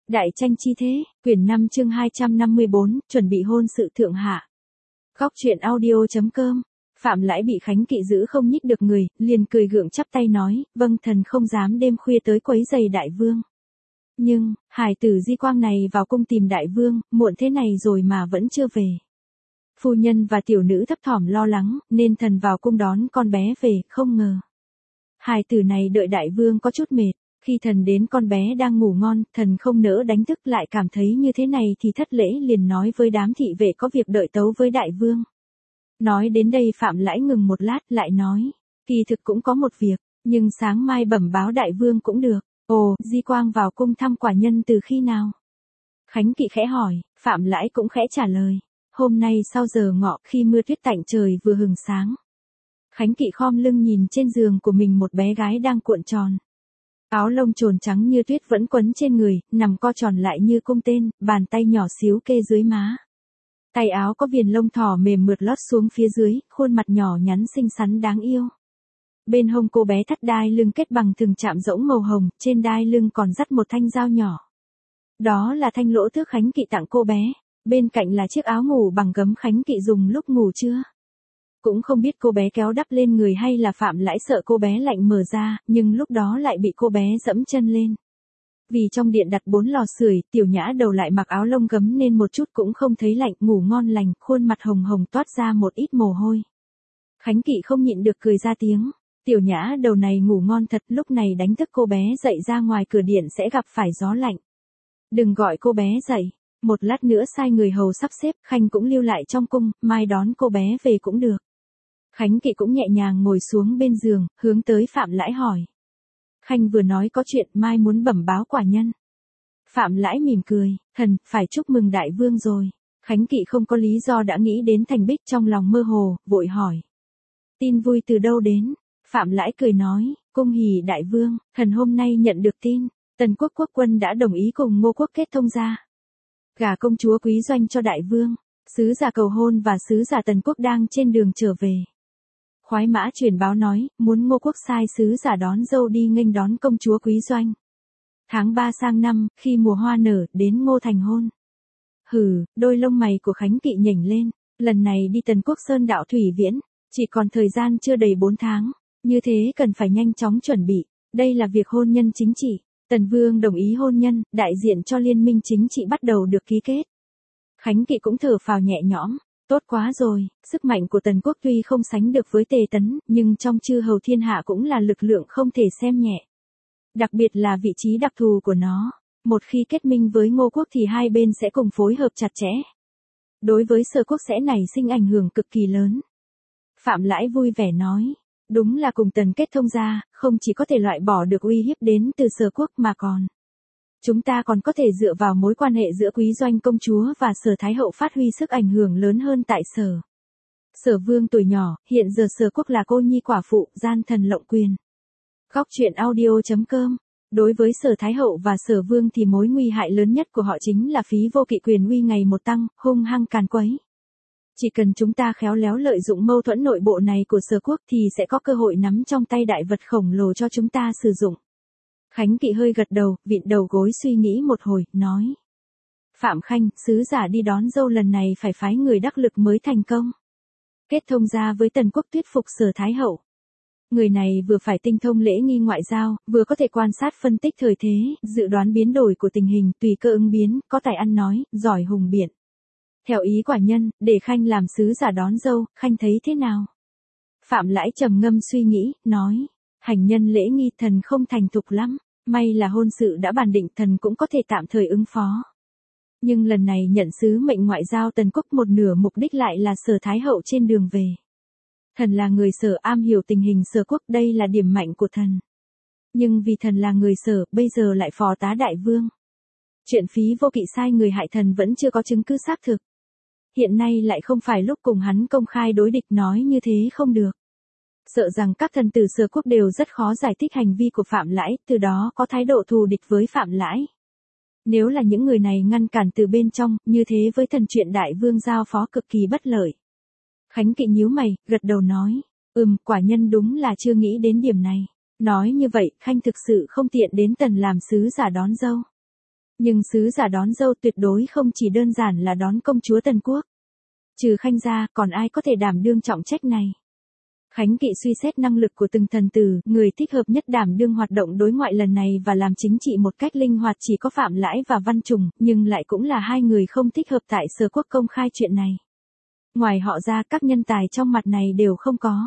Đại tranh chi thế, quyển 5 chương 254, chuẩn bị hôn sự thượng hạ. Góc truyện audio.com. Phạm Lãi bị Khánh Kỵ giữ không nhích được người, liền cười gượng chắp tay nói, vâng thần không dám đêm khuya tới quấy giày đại vương. Nhưng, hải tử Di Quang này vào cung tìm đại vương, muộn thế này rồi mà vẫn chưa về. Phu nhân và tiểu nữ thấp thỏm lo lắng, nên thần vào cung đón con bé về, không ngờ. Hải tử này đợi đại vương có chút mệt. Khi thần đến con bé đang ngủ ngon, thần không nỡ đánh thức, lại cảm thấy như thế này thì thất lễ, liền nói với đám thị vệ có việc đợi tấu với đại vương. Nói đến đây Phạm Lãi ngừng một lát lại nói, kỳ thực cũng có một việc, nhưng sáng mai bẩm báo đại vương cũng được. Ồ, Di Quang vào cung thăm quả nhân từ khi nào? Khánh Kỵ khẽ hỏi, Phạm Lãi cũng khẽ trả lời, hôm nay sau giờ ngọ khi mưa tuyết tạnh trời vừa hừng sáng. Khánh Kỵ khom lưng nhìn trên giường của mình một bé gái đang cuộn tròn. Áo lông trồn trắng như tuyết vẫn quấn trên người, nằm co tròn lại như cung tên, bàn tay nhỏ xíu kê dưới má. Tay áo có viền lông thỏ mềm mượt lót xuống phía dưới, khuôn mặt nhỏ nhắn xinh xắn đáng yêu. Bên hông cô bé thắt đai lưng kết bằng thừng chạm rỗng màu hồng, trên đai lưng còn dắt một thanh dao nhỏ. Đó là thanh lỗ thước Khánh Kỵ tặng cô bé, bên cạnh là chiếc áo ngủ bằng gấm Khánh Kỵ dùng lúc ngủ trưa. Cũng không biết cô bé kéo đắp lên người hay là Phạm Lãi sợ cô bé lạnh mở ra, nhưng lúc đó lại bị cô bé dẫm chân lên. Vì trong điện đặt 4 lò sưởi, tiểu nhã đầu lại mặc áo lông gấm nên một chút cũng không thấy lạnh, ngủ ngon lành, khuôn mặt hồng hồng toát ra một ít mồ hôi. Khánh Kỵ không nhịn được cười ra tiếng, tiểu nhã đầu này ngủ ngon thật, lúc này đánh thức cô bé dậy ra ngoài cửa điện sẽ gặp phải gió lạnh. Đừng gọi cô bé dậy, một lát nữa sai người hầu sắp xếp, Khanh cũng lưu lại trong cung, mai đón cô bé về cũng được. Khánh Kỵ cũng nhẹ nhàng ngồi xuống bên giường, hướng tới Phạm Lãi hỏi. Khanh vừa nói có chuyện mai muốn bẩm báo quả nhân. Phạm Lãi mỉm cười, thần, phải chúc mừng đại vương rồi. Khánh Kỵ không có lý do đã nghĩ đến Thành Bích trong lòng mơ hồ, vội hỏi. Tin vui từ đâu đến? Phạm Lãi cười nói, cung hỉ đại vương, thần hôm nay nhận được tin, Tần quốc quốc quân đã đồng ý cùng Ngô quốc kết thông gia. Gả công chúa Quý Doanh cho đại vương, sứ giả cầu hôn và sứ giả Tần quốc đang trên đường trở về. Khoái mã truyền báo nói, muốn Ngô quốc sai sứ giả đón dâu đi nghênh đón công chúa Quý Doanh. Tháng 3 sang năm, khi mùa hoa nở, đến Ngô thành hôn. Hừ, đôi lông mày của Khánh Kỵ nhảnh lên, lần này đi Tần quốc sơn đạo thủy viễn, chỉ còn thời gian chưa đầy 4 tháng, như thế cần phải nhanh chóng chuẩn bị, đây là việc hôn nhân chính trị, Tần vương đồng ý hôn nhân, đại diện cho liên minh chính trị bắt đầu được ký kết. Khánh Kỵ cũng thở phào nhẹ nhõm. Tốt quá rồi, sức mạnh của Tần quốc tuy không sánh được với Tề Tấn, nhưng trong chư hầu thiên hạ cũng là lực lượng không thể xem nhẹ. Đặc biệt là vị trí đặc thù của nó. Một khi kết minh với Ngô quốc thì hai bên sẽ cùng phối hợp chặt chẽ. Đối với Sở quốc sẽ nảy sinh ảnh hưởng cực kỳ lớn. Phạm Lãi vui vẻ nói, đúng là cùng Tần kết thông gia, không chỉ có thể loại bỏ được uy hiếp đến từ Sở quốc mà còn. Chúng ta còn có thể dựa vào mối quan hệ giữa Quý Doanh công chúa và Sở Thái hậu phát huy sức ảnh hưởng lớn hơn tại Sở. Sở vương tuổi nhỏ, hiện giờ Sở quốc là cô nhi quả phụ, gian thần lộng quyền. Góc truyện audio.com. Đối với Sở Thái hậu và Sở vương thì mối nguy hại lớn nhất của họ chính là phí vô kỵ quyền uy ngày một tăng, hung hăng càn quấy. Chỉ cần chúng ta khéo léo lợi dụng mâu thuẫn nội bộ này của Sở quốc thì sẽ có cơ hội nắm trong tay đại vật khổng lồ cho chúng ta sử dụng. Khánh Kỵ hơi gật đầu, vịn đầu gối suy nghĩ một hồi, nói. Phạm Khanh, sứ giả đi đón dâu lần này phải phái người đắc lực mới thành công. Kết thông gia với Tần quốc thuyết phục Sở Thái hậu. Người này vừa phải tinh thông lễ nghi ngoại giao, vừa có thể quan sát phân tích thời thế, dự đoán biến đổi của tình hình, tùy cơ ứng biến, có tài ăn nói, giỏi hùng biện. Theo ý quả nhân, để Khanh làm sứ giả đón dâu, Khanh thấy thế nào? Phạm Lãi trầm ngâm suy nghĩ, nói. Hành nhân lễ nghi thần không thành thục lắm, may là hôn sự đã bàn định thần cũng có thể tạm thời ứng phó. Nhưng lần này nhận sứ mệnh ngoại giao Tần quốc một nửa mục đích lại là Sở Thái hậu trên đường về. Thần là người Sở am hiểu tình hình Sở quốc, đây là điểm mạnh của thần. Nhưng vì thần là người Sở, bây giờ lại phó tá đại vương. Chuyện phí vô kỵ sai người hại thần vẫn chưa có chứng cứ xác thực. Hiện nay lại không phải lúc cùng hắn công khai đối địch, nói như thế không được. Sợ rằng các thần tử Sở quốc đều rất khó giải thích hành vi của Phạm Lãi, từ đó có thái độ thù địch với Phạm Lãi. Nếu là những người này ngăn cản từ bên trong, như thế với thần chuyện đại vương giao phó cực kỳ bất lợi. Khánh Kỵ nhíu mày, gật đầu nói, quả nhân đúng là chưa nghĩ đến điểm này. Nói như vậy, Khanh thực sự không tiện đến Tần làm sứ giả đón dâu. Nhưng sứ giả đón dâu tuyệt đối không chỉ đơn giản là đón công chúa Tần Quốc. Trừ Khanh ra, còn ai có thể đảm đương trọng trách này? Khánh Kỵ suy xét năng lực của từng thần tử, người thích hợp nhất đảm đương hoạt động đối ngoại lần này và làm chính trị một cách linh hoạt chỉ có Phạm Lãi và Văn Trùng, nhưng lại cũng là hai người không thích hợp tại Sở Quốc công khai chuyện này. Ngoài họ ra, các nhân tài trong mặt này đều không có.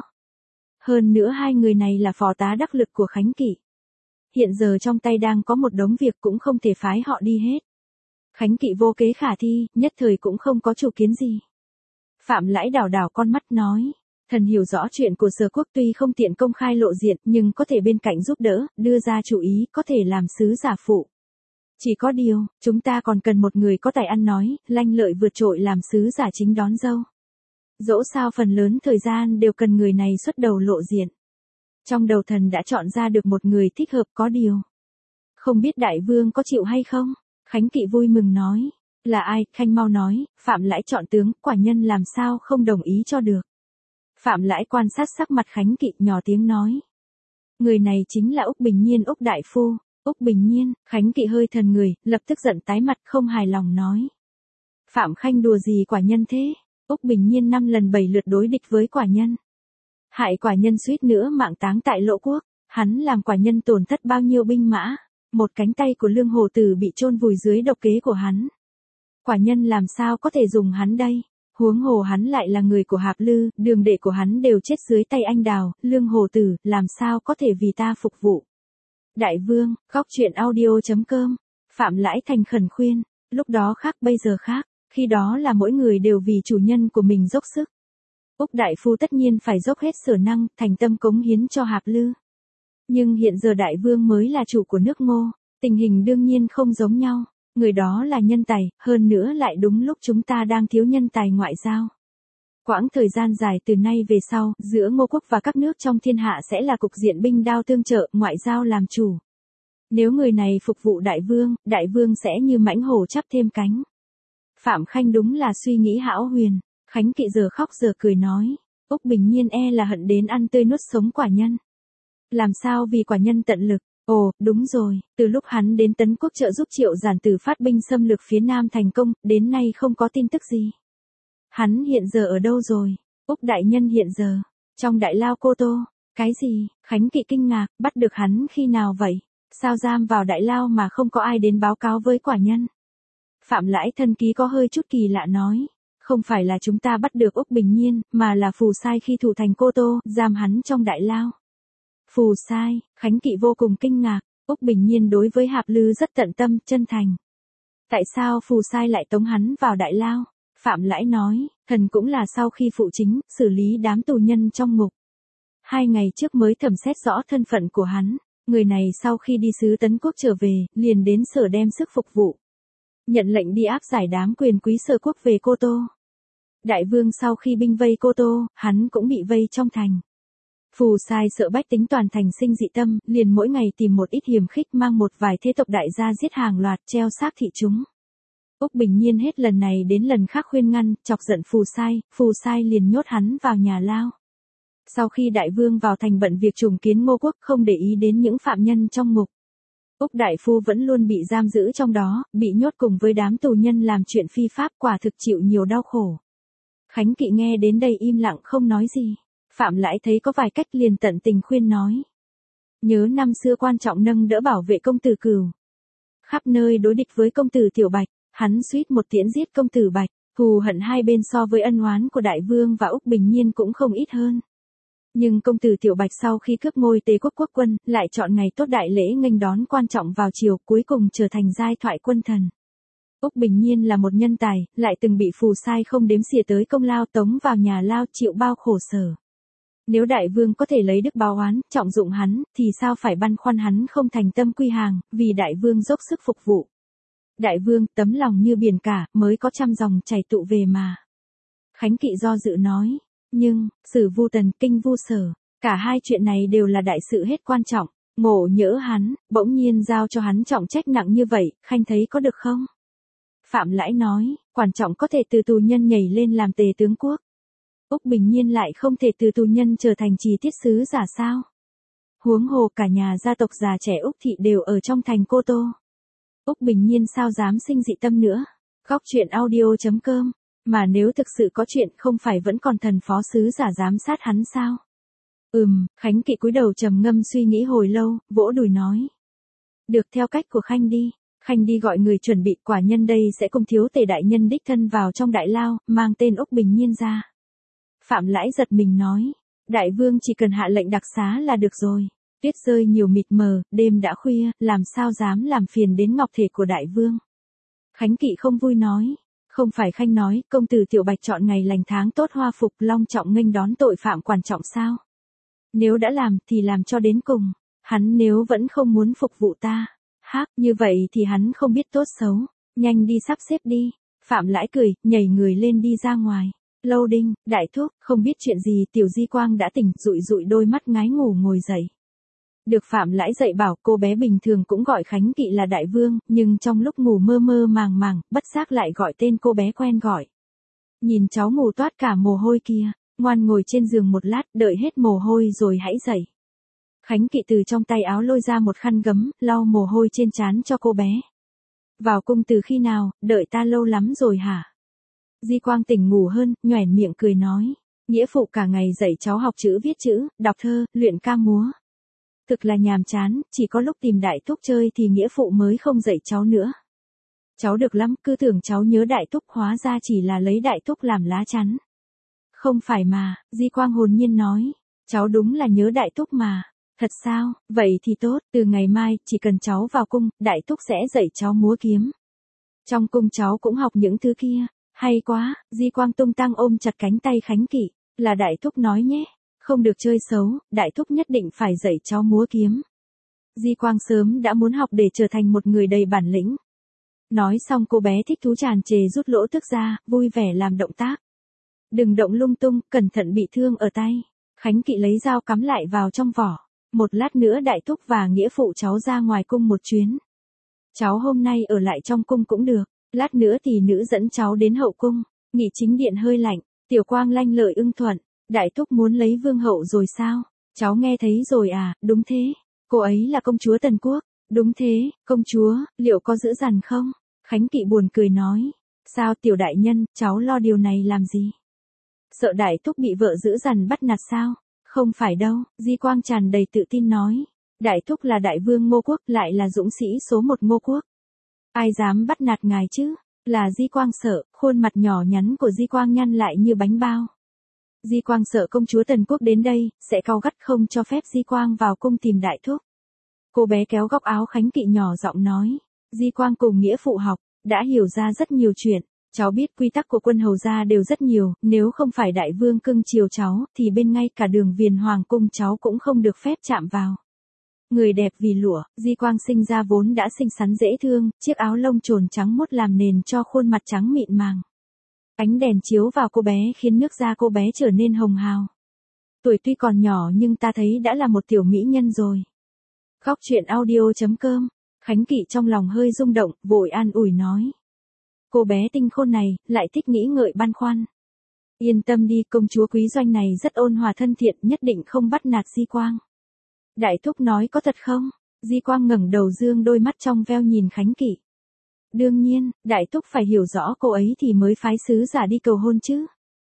Hơn nữa hai người này là phó tá đắc lực của Khánh Kỵ. Hiện giờ trong tay đang có một đống việc cũng không thể phái họ đi hết. Khánh Kỵ vô kế khả thi, nhất thời cũng không có chủ kiến gì. Phạm Lãi đảo đảo con mắt nói. Thần hiểu rõ chuyện của Sở Quốc tuy không tiện công khai lộ diện nhưng có thể bên cạnh giúp đỡ, đưa ra chủ ý, có thể làm sứ giả phụ. Chỉ có điều, chúng ta còn cần một người có tài ăn nói, lanh lợi vượt trội làm sứ giả chính đón dâu. Dẫu sao phần lớn thời gian đều cần người này xuất đầu lộ diện. Trong đầu thần đã chọn ra được một người thích hợp, có điều. Không biết đại vương có chịu hay không? Khánh Kỵ vui mừng nói. Là ai? Khanh mau nói. Phạm Lãi chọn tướng, quả nhân làm sao không đồng ý cho được. Phạm Lãi quan sát sắc mặt Khánh Kỵ, nhỏ tiếng nói. Người này chính là Úc Bình Nhiên, Úc đại phu. Úc Bình Nhiên. Khánh Kỵ hơi thần người, lập tức giận tái mặt, không hài lòng nói. Phạm Khanh đùa gì quả nhân thế? Úc Bình Nhiên 5 lần 7 lượt đối địch với quả nhân. Hại quả nhân suýt nữa mạng táng tại Lộ Quốc. Hắn làm quả nhân tổn thất bao nhiêu binh mã. Một cánh tay của Lương Hồ Tử bị chôn vùi dưới độc kế của hắn. Quả nhân làm sao có thể dùng hắn đây? Huống hồ hắn lại là người của Hạp Lư, đường đệ của hắn đều chết dưới tay anh Đào, Lương Hồ Tử, làm sao có thể vì ta phục vụ. Đại vương, góc truyện audio.com, Phạm Lãi thành khẩn khuyên, lúc đó khác bây giờ khác, khi đó là mỗi người đều vì chủ nhân của mình dốc sức. Úc đại phu tất nhiên phải dốc hết sở năng, thành tâm cống hiến cho Hạp Lư. Nhưng hiện giờ đại vương mới là chủ của nước Ngô, tình hình đương nhiên không giống nhau. Người đó là nhân tài, hơn nữa lại đúng lúc chúng ta đang thiếu nhân tài ngoại giao. Quãng thời gian dài từ nay về sau, giữa Ngô Quốc và các nước trong thiên hạ sẽ là cục diện binh đao tương trợ, ngoại giao làm chủ. Nếu người này phục vụ đại vương sẽ như mãnh hổ chắp thêm cánh. Phạm Khanh đúng là suy nghĩ hão huyền, Khánh Kỵ giờ khóc giờ cười nói, Úc Bình Nhiên là hận đến ăn tươi nuốt sống quả nhân. Làm sao vì quả nhân tận lực. Ồ, đúng rồi, từ lúc hắn đến Tấn Quốc trợ giúp Triệu Giản Tử phát binh xâm lược phía Nam thành công, đến nay không có tin tức gì. Hắn hiện giờ ở đâu rồi? Úc đại nhân hiện giờ, trong đại lao Cô Tô. Cái gì? Khánh Kỵ kinh ngạc, bắt được hắn khi nào vậy? Sao giam vào đại lao mà không có ai đến báo cáo với quả nhân? Phạm Lãi thân ký có hơi chút kỳ lạ nói. Không phải là chúng ta bắt được Úc Bình Nhiên, mà là Phù Sai khi thủ thành Cô Tô, giam hắn trong đại lao. Phù Sai, Khánh Kỵ vô cùng kinh ngạc, Úc Bình Nhiên đối với Hạp Lư rất tận tâm, chân thành. Tại sao Phù Sai lại tống hắn vào đại lao? Phạm Lãi nói, thần cũng là sau khi phụ chính, xử lý đám tù nhân trong ngục. 2 ngày trước mới thẩm xét rõ thân phận của hắn, người này sau khi đi sứ Tấn Quốc trở về, liền đến sở đem sức phục vụ. Nhận lệnh đi áp giải đám quyền quý Sở Quốc về Cô Tô. Đại vương sau khi binh vây Cô Tô, hắn cũng bị vây trong thành. Phù Sai sợ bách tính toàn thành sinh dị tâm, liền mỗi ngày tìm một ít hiềm khích mang một vài thế tộc đại gia giết hàng loạt treo xác thị chúng. Úc Bình Nhiên hết lần này đến lần khác khuyên ngăn, chọc giận Phù Sai liền nhốt hắn vào nhà lao. Sau khi đại vương vào thành bận việc trùng kiến Ngô Quốc không để ý đến những phạm nhân trong ngục. Úc đại phu vẫn luôn bị giam giữ trong đó, bị nhốt cùng với đám tù nhân làm chuyện phi pháp, quả thực chịu nhiều đau khổ. Khánh Kỵ nghe đến đây im lặng không nói gì. Phạm Lãi thấy có vài cách liền tận tình khuyên nói. Nhớ năm xưa quan trọng nâng đỡ bảo vệ công tử Cửu. Khắp nơi đối địch với công tử Tiểu Bạch, hắn suýt một tiễn giết công tử Bạch, thù hận hai bên so với ân oán của đại vương và Úc Bình Nhiên cũng không ít hơn. Nhưng công tử Tiểu Bạch sau khi cướp ngôi Tế Quốc quốc quân, lại chọn ngày tốt đại lễ nghênh đón quan trọng vào chiều, cuối cùng trở thành giai thoại quân thần. Úc Bình Nhiên là một nhân tài, lại từng bị Phù Sai không đếm xỉa tới công lao tống vào nhà lao chịu bao khổ sở. Nếu đại vương có thể lấy đức báo oán, trọng dụng hắn, thì sao phải băn khoăn hắn không thành tâm quy hàng, vì đại vương dốc sức phục vụ. Đại vương, tấm lòng như biển cả, mới có trăm dòng chảy tụ về mà. Khánh Kỵ do dự nói, nhưng, Sử Vu Tần, Kinh Vu Sở, cả hai chuyện này đều là đại sự hết quan trọng, ngộ nhỡ hắn, bỗng nhiên giao cho hắn trọng trách nặng như vậy, Khanh thấy có được không? Phạm Lãi nói, quan trọng có thể từ tù nhân nhảy lên làm tề tướng quốc. Úc Bình Nhiên lại không thể từ tù nhân trở thành trì tiết sứ giả sao? Huống hồ cả nhà gia tộc già trẻ Úc thị đều ở trong thành Cô Tô. Úc Bình Nhiên sao dám sinh dị tâm nữa. Góc truyện audio.com. Mà nếu thực sự có chuyện không phải vẫn còn thần phó sứ giả giám sát hắn sao? Khánh Kỵ cúi đầu trầm ngâm suy nghĩ hồi lâu, vỗ đùi nói. Được theo cách của Khanh đi. Khanh đi gọi người chuẩn bị, quả nhân đây sẽ cùng thiếu tể đại nhân đích thân vào trong đại lao, mang tên Úc Bình Nhiên ra. Phạm Lãi giật mình nói. Đại vương chỉ cần hạ lệnh đặc xá là được rồi. Tuyết rơi nhiều mịt mờ, đêm đã khuya, làm sao dám làm phiền đến ngọc thể của đại vương. Khánh Kỵ không vui nói. Không phải Khanh nói, công tử Tiểu Bạch chọn ngày lành tháng tốt hoa phục long trọng nghênh đón tội phạm quan trọng sao? Nếu đã làm thì làm cho đến cùng. Hắn nếu vẫn không muốn phục vụ ta, như vậy thì hắn không biết tốt xấu. Nhanh đi sắp xếp đi. Phạm Lãi cười, nhảy người lên đi ra ngoài. Lâu Đinh, đại thúc, không biết chuyện gì, Tiểu Di Quang đã tỉnh, dụi dụi đôi mắt ngái ngủ ngồi dậy. Được Phạm Lãi dạy bảo, cô bé bình thường cũng gọi Khánh Kỵ là đại vương, nhưng trong lúc ngủ mơ mơ màng màng, bất giác lại gọi tên cô bé quen gọi. Nhìn cháu ngủ toát cả mồ hôi kia, ngoan ngồi trên giường một lát, đợi hết mồ hôi rồi hãy dậy. Khánh Kỵ từ trong tay áo lôi ra một khăn gấm, lau mồ hôi trên trán cho cô bé. Vào cung từ khi nào, đợi ta lâu lắm rồi hả? Di Quang tỉnh ngủ hơn, nhoẻn miệng cười nói. Nghĩa phụ cả ngày dạy cháu học chữ viết chữ, đọc thơ, luyện ca múa. Thực là nhàm chán, chỉ có lúc tìm đại thúc chơi thì nghĩa phụ mới không dạy cháu nữa. Cháu được lắm, cứ tưởng cháu nhớ đại thúc, hóa ra chỉ là lấy đại thúc làm lá chắn. Không phải mà, Di Quang hồn nhiên nói. Cháu đúng là nhớ đại thúc mà. Thật sao, vậy thì tốt, từ ngày mai, chỉ cần cháu vào cung, đại thúc sẽ dạy cháu múa kiếm. Trong cung cháu cũng học những thứ kia. Hay quá, Di Quang tung tăng ôm chặt cánh tay Khánh Kỵ, là đại thúc nói nhé. Không được chơi xấu, đại thúc nhất định phải dạy cháu múa kiếm. Di Quang sớm đã muốn học để trở thành một người đầy bản lĩnh. Nói xong cô bé thích thú tràn trề rút lỗ tức ra, vui vẻ làm động tác. Đừng động lung tung, cẩn thận bị thương ở tay. Khánh Kỵ lấy dao cắm lại vào trong vỏ. Một lát nữa đại thúc và nghĩa phụ cháu ra ngoài cung một chuyến. Cháu hôm nay ở lại trong cung cũng được. Lát nữa thì nữ dẫn cháu đến hậu cung. Nghị chính điện hơi lạnh. Tiểu Quang lanh lợi ưng thuận. Đại thúc muốn lấy vương hậu rồi sao? Cháu nghe thấy rồi à, đúng thế. Cô ấy là công chúa Tần Quốc. Đúng thế, công chúa, liệu có dữ dằn không? Khánh Kỵ buồn cười nói. Sao tiểu đại nhân, cháu lo điều này làm gì? Sợ đại thúc bị vợ dữ dằn bắt nạt sao? Không phải đâu, Di Quang tràn đầy tự tin nói. Đại thúc là đại vương Ngô Quốc, lại là dũng sĩ số 1 Ngô Quốc. Ai dám bắt nạt ngài chứ? Là Di Quang sợ, khuôn mặt nhỏ nhắn của Di Quang nhăn lại như bánh bao. Di Quang sợ công chúa Tần Quốc đến đây, sẽ cau gắt không cho phép Di Quang vào cung tìm đại thúc. Cô bé kéo góc áo Khánh Kỵ nhỏ giọng nói. Di Quang cùng nghĩa phụ học, đã hiểu ra rất nhiều chuyện. Cháu biết quy tắc của quân hầu gia đều rất nhiều, nếu không phải đại vương cưng chiều cháu, thì bên ngay cả đường viền hoàng cung cháu cũng không được phép chạm vào. Người đẹp vì lụa, Di Quang sinh ra vốn đã xinh xắn dễ thương, chiếc áo lông trồn trắng mốt làm nền cho khuôn mặt trắng mịn màng. Ánh đèn chiếu vào cô bé khiến nước da cô bé trở nên hồng hào. Tuổi tuy còn nhỏ nhưng ta thấy đã là một tiểu mỹ nhân rồi. Góc truyện audio.com. Khánh Kỵ trong lòng hơi rung động, vội an ủi nói. Cô bé tinh khôn này, lại thích nghĩ ngợi băn khoăn. Yên tâm đi, công chúa Quý Doanh này rất ôn hòa thân thiện, nhất định không bắt nạt Di Quang. Đại thúc nói có thật không? Di Quang ngẩng đầu dương đôi mắt trong veo nhìn Khánh Kỵ. Đương nhiên, đại thúc phải hiểu rõ cô ấy thì mới phái sứ giả đi cầu hôn chứ.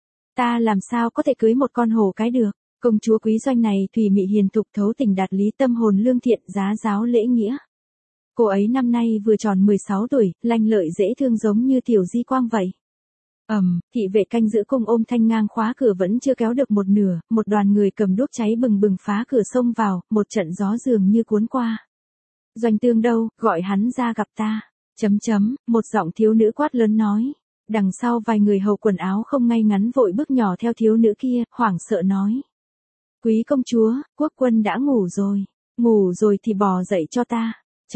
Ta làm sao có thể cưới một con hổ cái được. Công chúa Quý Doanh này thùy mị hiền thục thấu tình đạt lý tâm hồn lương thiện giá giáo lễ nghĩa. Cô ấy năm nay vừa tròn 16 tuổi, lanh lợi dễ thương giống như tiểu Di Quang vậy. Thị vệ canh giữ cung ôm thanh ngang khóa cửa vẫn chưa kéo được một nửa, một đoàn người cầm đuốc cháy bừng bừng phá cửa xông vào, một trận gió dường như cuốn qua. Doanh Tương đâu, gọi hắn ra gặp ta. Một giọng thiếu nữ quát lớn nói. Đằng sau vài người hầu quần áo không ngay ngắn vội bước nhỏ theo thiếu nữ kia, hoảng sợ nói. Quý công chúa, quốc quân đã ngủ rồi thì bò dậy cho ta.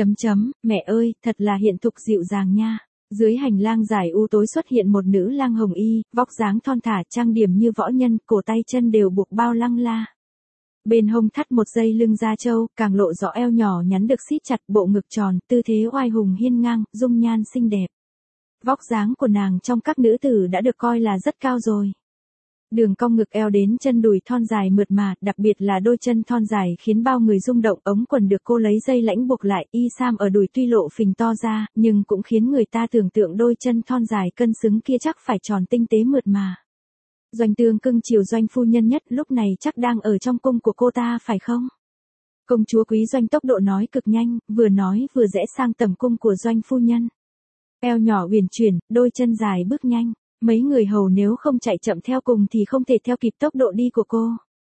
Mẹ ơi, thật là hiện thục dịu dàng nha. Dưới hành lang dài u tối xuất hiện một nữ lang hồng y, vóc dáng thon thả trang điểm như võ nhân, cổ tay chân đều buộc bao lăng la. Bên hông thắt một dây lưng da trâu, càng lộ rõ eo nhỏ nhắn được siết chặt, bộ ngực tròn, tư thế oai hùng hiên ngang, dung nhan xinh đẹp. Vóc dáng của nàng trong các nữ tử đã được coi là rất cao rồi. Đường cong ngực eo đến chân đùi thon dài mượt mà, đặc biệt là đôi chân thon dài khiến bao người rung động, ống quần được cô lấy dây lãnh buộc lại, y sam ở đùi tuy lộ phình to ra, nhưng cũng khiến người ta tưởng tượng đôi chân thon dài cân xứng kia chắc phải tròn tinh tế mượt mà. Doanh Tương cưng chiều Doanh phu nhân nhất, lúc này chắc đang ở trong cung của cô ta phải không? Công chúa Quý Doanh tốc độ nói cực nhanh, vừa nói vừa rẽ sang tầm cung của Doanh phu nhân. Eo nhỏ uyển chuyển, đôi chân dài bước nhanh. Mấy người hầu nếu không chạy chậm theo cùng thì không thể theo kịp tốc độ đi của cô.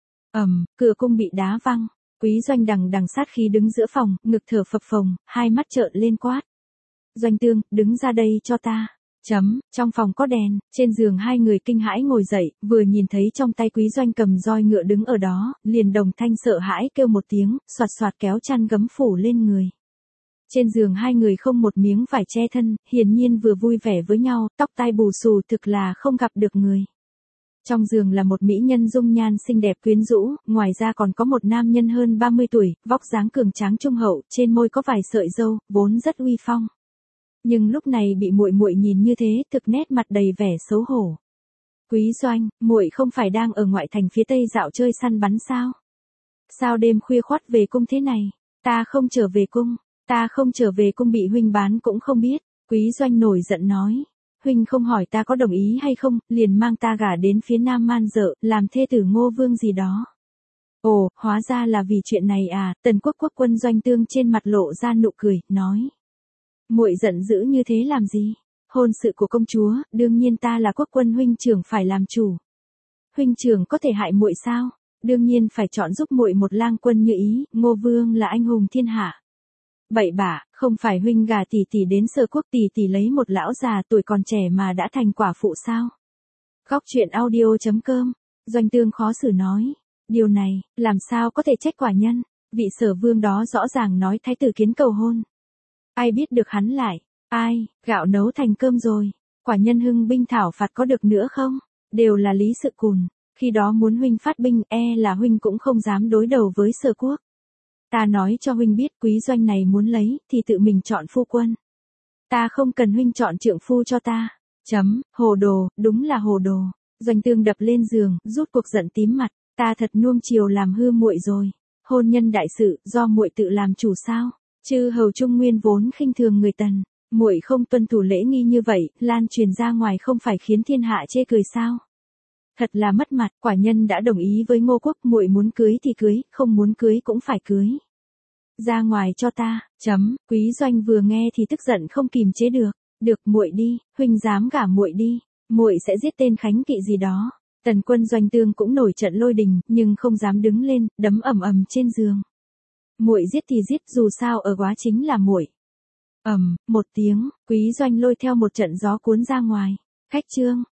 Cửa cung bị đá văng. Quý Doanh đằng sát khí đứng giữa phòng, ngực thở phập phồng, hai mắt trợn lên quát. Doanh Tương, đứng ra đây cho ta. Trong phòng có đèn, trên giường hai người kinh hãi ngồi dậy, vừa nhìn thấy trong tay Quý Doanh cầm roi ngựa đứng ở đó, liền đồng thanh sợ hãi kêu một tiếng, xoạt xoạt kéo chăn gấm phủ lên người. Trên giường hai người không một miếng vải che thân, hiển nhiên vừa vui vẻ với nhau, tóc tai bù xù, thực là không gặp được người. Trong giường là một mỹ nhân dung nhan xinh đẹp quyến rũ, ngoài ra còn có một nam nhân hơn 30 tuổi, vóc dáng cường tráng trung hậu, trên môi có vài sợi râu, vốn rất uy phong. Nhưng lúc này bị muội muội nhìn như thế, thực nét mặt đầy vẻ xấu hổ. Quý Doanh, muội không phải đang ở ngoại thành phía tây dạo chơi săn bắn sao? Sao đêm khuya khoắt về cung thế này? Ta không trở về cung. Ta không trở về cung bị huynh bán cũng không biết. Quý Doanh nổi giận nói. Huynh không hỏi ta có đồng ý hay không, liền mang ta gả đến phía Nam Man Dợ, làm thê tử Ngô Vương gì đó. Ồ, hóa ra là vì chuyện này à, Tần Quốc quốc quân Doanh Tương trên mặt lộ ra nụ cười, nói. Muội giận dữ như thế làm gì? Hôn sự của công chúa, đương nhiên ta là quốc quân huynh trưởng phải làm chủ. Huynh trưởng có thể hại muội sao? Đương nhiên phải chọn giúp muội một lang quân như ý, Ngô Vương là anh hùng thiên hạ. Bậy bạ, không phải huynh gả tỷ tỷ đến Sở Quốc, tỷ tỷ lấy một lão già tuổi còn trẻ mà đã thành quả phụ sao? Góc truyện audio.com, Doanh Tương khó xử nói. Điều này, làm sao có thể trách quả nhân? Vị Sở Vương đó rõ ràng nói thái tử Kiến cầu hôn. Ai biết được hắn lại? Ai, gạo nấu thành cơm rồi. Quả nhân hưng binh thảo phạt có được nữa không? Đều là Lý Sự Cùn. Khi đó muốn huynh phát binh, là huynh cũng không dám đối đầu với Sở Quốc. Ta nói cho huynh biết, Quý Doanh này muốn lấy, thì tự mình chọn phu quân. Ta không cần huynh chọn trượng phu cho ta. Hồ đồ, đúng là hồ đồ. Doanh Tương đập lên giường, rút cuộc giận tím mặt. Ta thật nuông chiều làm hư muội rồi. Hôn nhân đại sự, do muội tự làm chủ sao? Chư hầu Trung Nguyên vốn khinh thường người Tần. Muội không tuân thủ lễ nghi như vậy, lan truyền ra ngoài không phải khiến thiên hạ chê cười sao? Thật là mất mặt, quả nhân đã đồng ý với Ngô Quốc, muội muốn cưới thì cưới, không muốn cưới cũng phải cưới. Ra ngoài cho ta. Quý Doanh vừa nghe thì tức giận không kìm chế được. Được, muội đi, huynh dám gả muội đi, muội sẽ giết tên Khánh Kỵ gì đó. Tần quân Doanh Tương cũng nổi trận lôi đình, nhưng không dám đứng lên, đấm ầm trên giường. Muội giết thì giết, dù sao ở quá chính là muội. Một tiếng, Quý Doanh lôi theo một trận gió cuốn ra ngoài. Khách trương,